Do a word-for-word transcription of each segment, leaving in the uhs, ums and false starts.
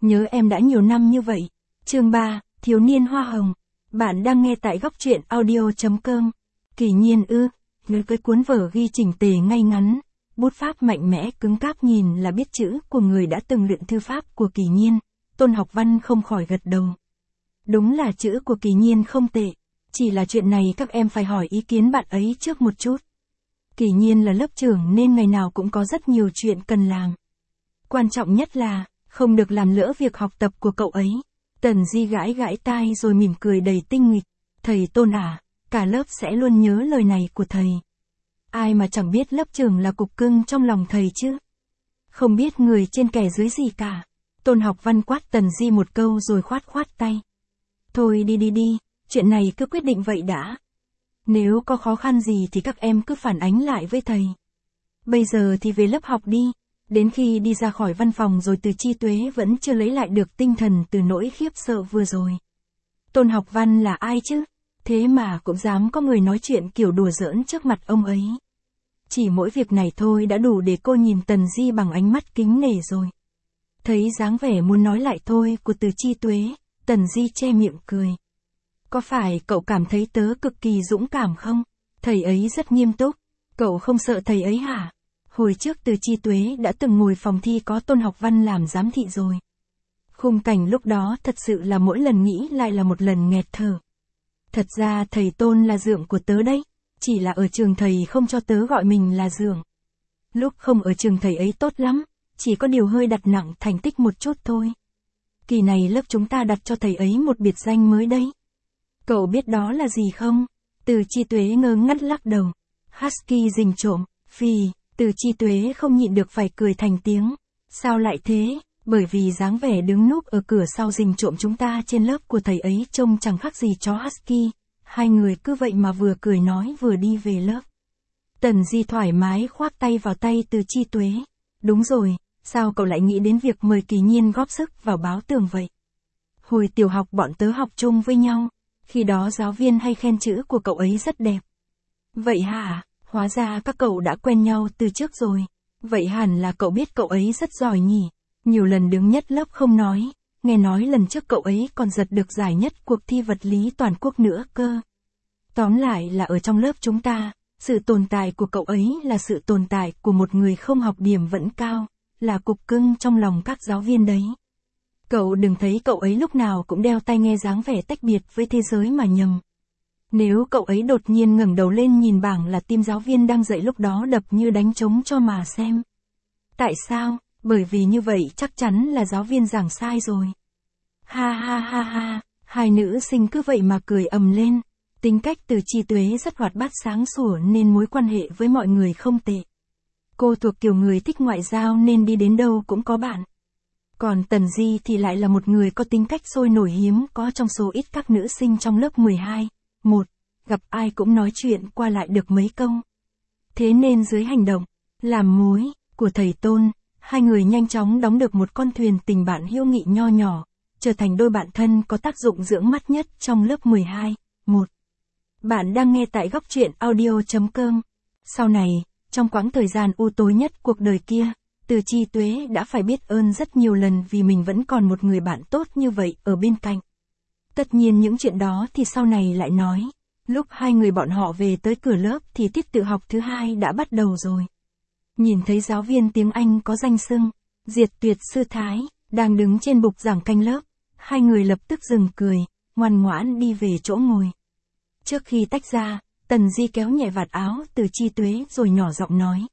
Nhớ em đã nhiều năm như vậy. Chương ba, Thiếu niên hoa hồng. Bạn đang nghe tại góc truyện audio chấm com. Kỳ Nhiên ư, người cái cuốn vở ghi chỉnh tề ngay ngắn, bút pháp mạnh mẽ cứng cáp nhìn là biết chữ của người đã từng luyện thư pháp của Kỳ Nhiên. Tôn Học Văn không khỏi gật đầu. Đúng là chữ của Kỳ Nhiên không tệ, chỉ là chuyện này các em phải hỏi ý kiến bạn ấy trước một chút. Kỳ Nhiên là lớp trưởng nên ngày nào cũng có rất nhiều chuyện cần làm. Quan trọng nhất là, không được làm lỡ việc học tập của cậu ấy. Tần Di gãi gãi tai rồi mỉm cười đầy tinh nghịch. Thầy Tôn à, cả lớp sẽ luôn nhớ lời này của thầy. Ai mà chẳng biết lớp trưởng là cục cưng trong lòng thầy chứ. Không biết người trên kẻ dưới gì cả. Tôn Học Văn quát Tần Di một câu rồi khoát khoát tay. Thôi đi đi đi, chuyện này cứ quyết định vậy đã. Nếu có khó khăn gì thì các em cứ phản ánh lại với thầy. Bây giờ thì về lớp học đi. Đến khi đi ra khỏi văn phòng rồi Từ Chi Tuế vẫn chưa lấy lại được tinh thần từ nỗi khiếp sợ vừa rồi. Tôn Học Văn là ai chứ? Thế mà cũng dám có người nói chuyện kiểu đùa giỡn trước mặt ông ấy. Chỉ mỗi việc này thôi đã đủ để cô nhìn Tần Di bằng ánh mắt kính nể rồi. Thấy dáng vẻ muốn nói lại thôi của Từ Chi Tuế, Tần Di che miệng cười. Có phải cậu cảm thấy tớ cực kỳ dũng cảm không? Thầy ấy rất nghiêm túc. Cậu không sợ thầy ấy hả? Hồi trước Từ Chi Tuế đã từng ngồi phòng thi có Tôn Học Văn làm giám thị rồi. Khung cảnh lúc đó thật sự là mỗi lần nghĩ lại là một lần nghẹt thở. Thật ra thầy Tôn là dượng của tớ đấy, chỉ là ở trường thầy không cho tớ gọi mình là dượng. Lúc không ở trường thầy ấy tốt lắm, chỉ có điều hơi đặt nặng thành tích một chút thôi. Kỳ này lớp chúng ta đặt cho thầy ấy một biệt danh mới đấy. Cậu biết đó là gì không? Từ Chi Tuế ngơ ngắt lắc đầu. Husky rình trộm, phì. Từ Chi Tuế không nhịn được phải cười thành tiếng. Sao lại thế? Bởi vì dáng vẻ đứng núp ở cửa sau rình trộm chúng ta trên lớp của thầy ấy trông chẳng khác gì chó Husky. Hai người cứ vậy mà vừa cười nói vừa đi về lớp. Tần Di thoải mái khoác tay vào tay Từ Chi Tuế. Đúng rồi, sao cậu lại nghĩ đến việc mời Kỳ Nhiên góp sức vào báo tường vậy? Hồi tiểu học bọn tớ học chung với nhau, khi đó giáo viên hay khen chữ của cậu ấy rất đẹp. Vậy hả? Hóa ra các cậu đã quen nhau từ trước rồi. Vậy hẳn là cậu biết cậu ấy rất giỏi nhỉ. Nhiều lần đứng nhất lớp không nói. Nghe nói lần trước cậu ấy còn giật được giải nhất cuộc thi vật lý toàn quốc nữa cơ. Tóm lại là ở trong lớp chúng ta, sự tồn tại của cậu ấy là sự tồn tại của một người không học điểm vẫn cao, là cục cưng trong lòng các giáo viên đấy. Cậu đừng thấy cậu ấy lúc nào cũng đeo tai nghe dáng vẻ tách biệt với thế giới mà nhầm. Nếu cậu ấy đột nhiên ngẩng đầu lên nhìn bảng là tim giáo viên đang dạy lúc đó đập như đánh trống cho mà xem. Tại sao? Bởi vì như vậy chắc chắn là giáo viên giảng sai rồi. Ha ha ha ha, hai nữ sinh cứ vậy mà cười ầm lên. Tính cách Từ Chi Tuế rất hoạt bát sáng sủa nên mối quan hệ với mọi người không tệ. Cô thuộc kiểu người thích ngoại giao nên đi đến đâu cũng có bạn. Còn Tần Di thì lại là một người có tính cách sôi nổi hiếm có trong số ít các nữ sinh trong lớp mười hai. Một, gặp ai cũng nói chuyện qua lại được mấy câu. Thế nên dưới hành động, làm mối, của thầy Tôn, hai người nhanh chóng đóng được một con thuyền tình bạn hữu nghị nho nhỏ, trở thành đôi bạn thân có tác dụng dưỡng mắt nhất trong lớp mười hai. Một. Bạn đang nghe tại góc truyện audio chấm com. Sau này, trong quãng thời gian u tối nhất cuộc đời kia, Từ Chi Tuế đã phải biết ơn rất nhiều lần vì mình vẫn còn một người bạn tốt như vậy ở bên cạnh. Tất nhiên những chuyện đó thì sau này lại nói. Lúc hai người bọn họ về tới cửa lớp thì tiết tự học thứ hai đã bắt đầu rồi. Nhìn thấy giáo viên tiếng Anh có danh xưng, Diệt Tuyệt Sư Thái, đang đứng trên bục giảng canh lớp, hai người lập tức dừng cười, ngoan ngoãn đi về chỗ ngồi. Trước khi tách ra, Tần Di kéo nhẹ vạt áo Từ Chi Tuế rồi nhỏ giọng nói.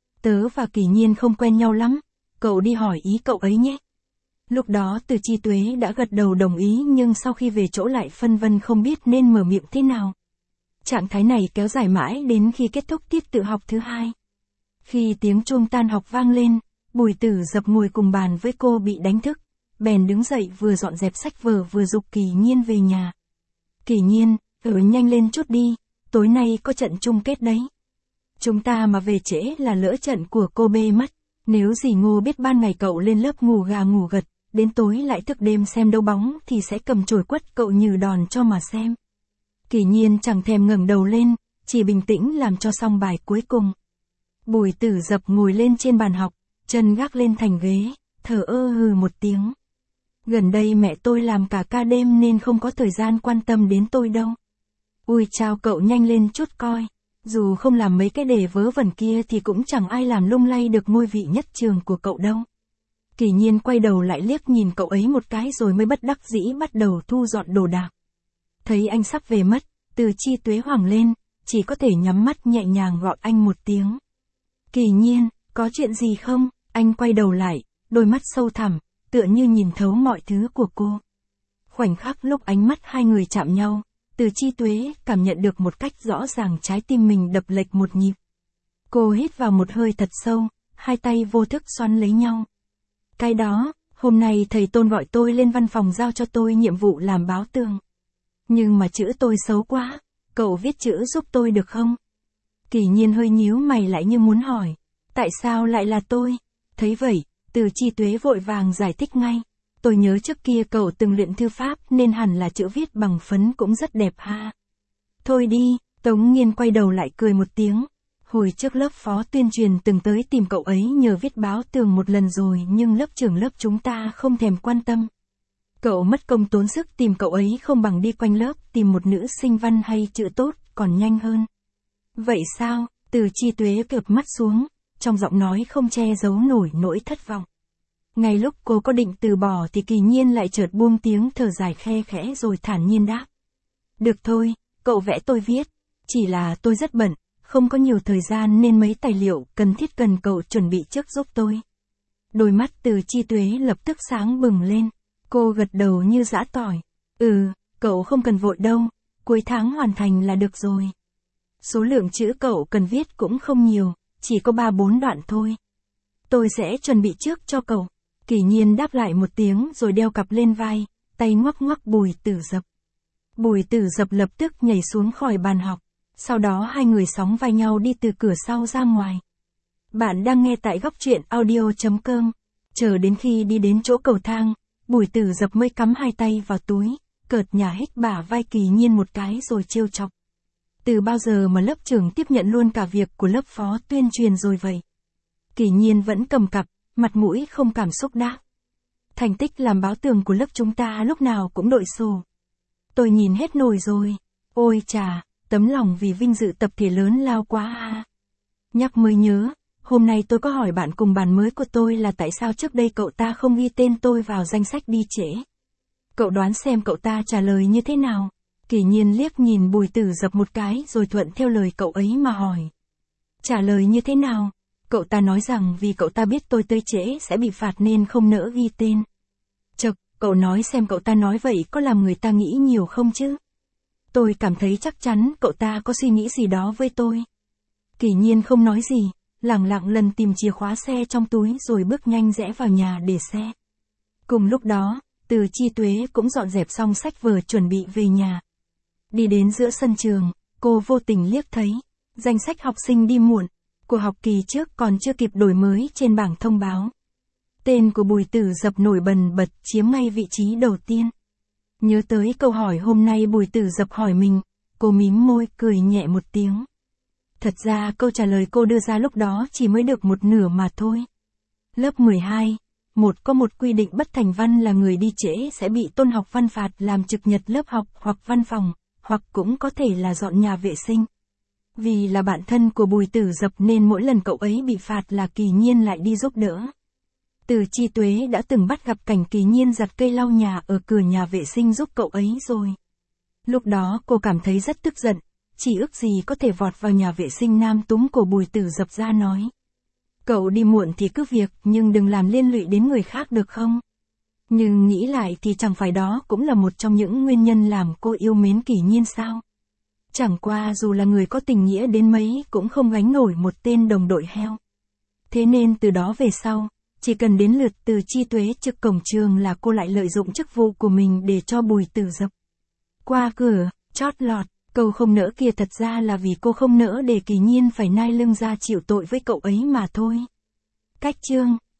Tớ và Kỳ Nhiên không quen nhau lắm, cậu đi hỏi ý cậu ấy nhé. Lúc đó Từ Chi Tuế đã gật đầu đồng ý nhưng sau khi về chỗ lại phân vân không biết nên mở miệng thế nào. Trạng thái này kéo dài mãi đến khi kết thúc tiết tự học thứ hai. Khi tiếng chuông tan học vang lên, Bùi Tử Dập ngồi cùng bàn với cô bị đánh thức, bèn đứng dậy vừa dọn dẹp sách vở vừa giục Kỳ Nhiên về nhà. Kỳ Nhiên, ở nhanh lên chút đi, tối nay có trận chung kết đấy. Chúng ta mà về trễ là lỡ trận của cô bê mất. Nếu dì Ngô biết ban ngày cậu lên lớp ngủ gà ngủ gật, đến tối lại thức đêm xem đấu bóng thì sẽ cầm chổi quất cậu như đòn cho mà xem. Kỳ Nhiên chẳng thèm ngẩng đầu lên, chỉ bình tĩnh làm cho xong bài cuối cùng. Bùi Tử Dập ngồi lên trên bàn học, chân gác lên thành ghế, thở ơ hừ một tiếng. Gần đây mẹ tôi làm cả ca đêm nên không có thời gian quan tâm đến tôi đâu. Ui chao, cậu nhanh lên chút coi. Dù không làm mấy cái đề vớ vẩn kia thì cũng chẳng ai làm lung lay được ngôi vị nhất trường của cậu đâu. Kỳ Nhiên quay đầu lại liếc nhìn cậu ấy một cái rồi mới bất đắc dĩ bắt đầu thu dọn đồ đạc. Thấy anh sắp về mất, Từ Chi Tuế hoảng lên, chỉ có thể nhắm mắt nhẹ nhàng gọi anh một tiếng. Kỳ Nhiên, có chuyện gì không? Anh quay đầu lại, đôi mắt sâu thẳm, tựa như nhìn thấu mọi thứ của cô. Khoảnh khắc lúc ánh mắt hai người chạm nhau, Từ Chi Tuế cảm nhận được một cách rõ ràng trái tim mình đập lệch một nhịp. Cô hít vào một hơi thật sâu, hai tay vô thức xoắn lấy nhau. Cái đó, hôm nay thầy Tôn gọi tôi lên văn phòng giao cho tôi nhiệm vụ làm báo tường. Nhưng mà chữ tôi xấu quá, cậu viết chữ giúp tôi được không? Kỳ Nhiên hơi nhíu mày lại như muốn hỏi, tại sao lại là tôi? Thấy vậy, Từ Chi Tuế vội vàng giải thích ngay. Tôi nhớ trước kia cậu từng luyện thư pháp nên hẳn là chữ viết bằng phấn cũng rất đẹp ha. Thôi đi, Tống Nghiên quay đầu lại cười một tiếng. Hồi trước lớp phó tuyên truyền từng tới tìm cậu ấy nhờ viết báo tường một lần rồi nhưng lớp trưởng lớp chúng ta không thèm quan tâm. Cậu mất công tốn sức tìm cậu ấy không bằng đi quanh lớp tìm một nữ sinh văn hay chữ tốt còn nhanh hơn. Vậy sao? Từ Chi Tuế cụp mắt xuống, trong giọng nói không che giấu nổi nỗi thất vọng. Ngay lúc cô có định từ bỏ thì Kỳ Nhiên lại chợt buông tiếng thở dài khe khẽ rồi thản nhiên đáp. Được thôi, cậu vẽ tôi viết. Chỉ là tôi rất bận, không có nhiều thời gian nên mấy tài liệu cần thiết cần cậu chuẩn bị trước giúp tôi. Đôi mắt Từ Chi Tuế lập tức sáng bừng lên. Cô gật đầu như giã tỏi. Ừ, cậu không cần vội đâu, cuối tháng hoàn thành là được rồi. Số lượng chữ cậu cần viết cũng không nhiều, chỉ có ba bốn đoạn thôi. Tôi sẽ chuẩn bị trước cho cậu. Kỳ Nhiên đáp lại một tiếng rồi đeo cặp lên vai, tay ngoắc ngoắc Bùi Tử Dập. Bùi Tử Dập lập tức nhảy xuống khỏi bàn học, sau đó hai người sóng vai nhau đi từ cửa sau ra ngoài. Bạn đang nghe tại góc truyện audio chấm com. Chờ đến khi đi đến chỗ cầu thang, Bùi Tử Dập mới cắm hai tay vào túi, cợt nhả hít bả vai Kỳ Nhiên một cái rồi trêu chọc. Từ bao giờ mà lớp trưởng tiếp nhận luôn cả việc của lớp phó tuyên truyền rồi vậy? Kỳ Nhiên vẫn cầm cặp, mặt mũi không cảm xúc đáp. Thành tích làm báo tường của lớp chúng ta lúc nào cũng đội sổ. Tôi nhìn hết nổi rồi. Ôi chà, tấm lòng vì vinh dự tập thể lớn lao quá ha. Nhắc mới nhớ, hôm nay tôi có hỏi bạn cùng bàn mới của tôi là tại sao trước đây cậu ta không ghi tên tôi vào danh sách đi trễ. Cậu đoán xem cậu ta trả lời như thế nào? Kỳ Nhiên liếc nhìn Bùi Tử Dập một cái rồi thuận theo lời cậu ấy mà hỏi. Trả lời như thế nào? Cậu ta nói rằng vì cậu ta biết tôi tới trễ sẽ bị phạt nên không nỡ ghi tên. Chật, cậu nói xem cậu ta nói vậy có làm người ta nghĩ nhiều không chứ? Tôi cảm thấy chắc chắn cậu ta có suy nghĩ gì đó với tôi. Kỳ Nhiên không nói gì, lẳng lặng lần tìm chìa khóa xe trong túi rồi bước nhanh rẽ vào nhà để xe. Cùng lúc đó, Từ Chi Tuế cũng dọn dẹp xong sách vở chuẩn bị về nhà. Đi đến giữa sân trường, cô vô tình liếc thấy danh sách học sinh đi muộn của học kỳ trước còn chưa kịp đổi mới trên bảng thông báo. Tên của Bùi Tử Dập nổi bần bật chiếm ngay vị trí đầu tiên. Nhớ tới câu hỏi hôm nay Bùi Tử Dập hỏi mình, cô mím môi cười nhẹ một tiếng. Thật ra câu trả lời cô đưa ra lúc đó chỉ mới được một nửa mà thôi. Lớp mười hai, một có một quy định bất thành văn là người đi trễ sẽ bị tôn học văn phạt làm trực nhật lớp học hoặc văn phòng, hoặc cũng có thể là dọn nhà vệ sinh. Vì là bạn thân của Bùi Tử Dập nên mỗi lần cậu ấy bị phạt là Kỳ Nhiên lại đi giúp đỡ. Từ Chi Tuế đã từng bắt gặp cảnh Kỳ Nhiên giặt cây lau nhà ở cửa nhà vệ sinh giúp cậu ấy rồi. Lúc đó cô cảm thấy rất tức giận, chỉ ước gì có thể vọt vào nhà vệ sinh nam túm của Bùi Tử Dập ra nói. Cậu đi muộn thì cứ việc nhưng đừng làm liên lụy đến người khác được không? Nhưng nghĩ lại thì chẳng phải đó cũng là một trong những nguyên nhân làm cô yêu mến Kỳ Nhiên sao? Chẳng qua dù là người có tình nghĩa đến mấy cũng không gánh nổi một tên đồng đội heo. Thế nên từ đó về sau, chỉ cần đến lượt Từ Chi Tuế trực cổng trường là cô lại lợi dụng chức vụ của mình để cho Bùi Tử Dập qua cửa, chót lọt. Câu không nỡ kia thật ra là vì cô không nỡ để Kỳ Nhiên phải nai lưng ra chịu tội với cậu ấy mà thôi. Cách chương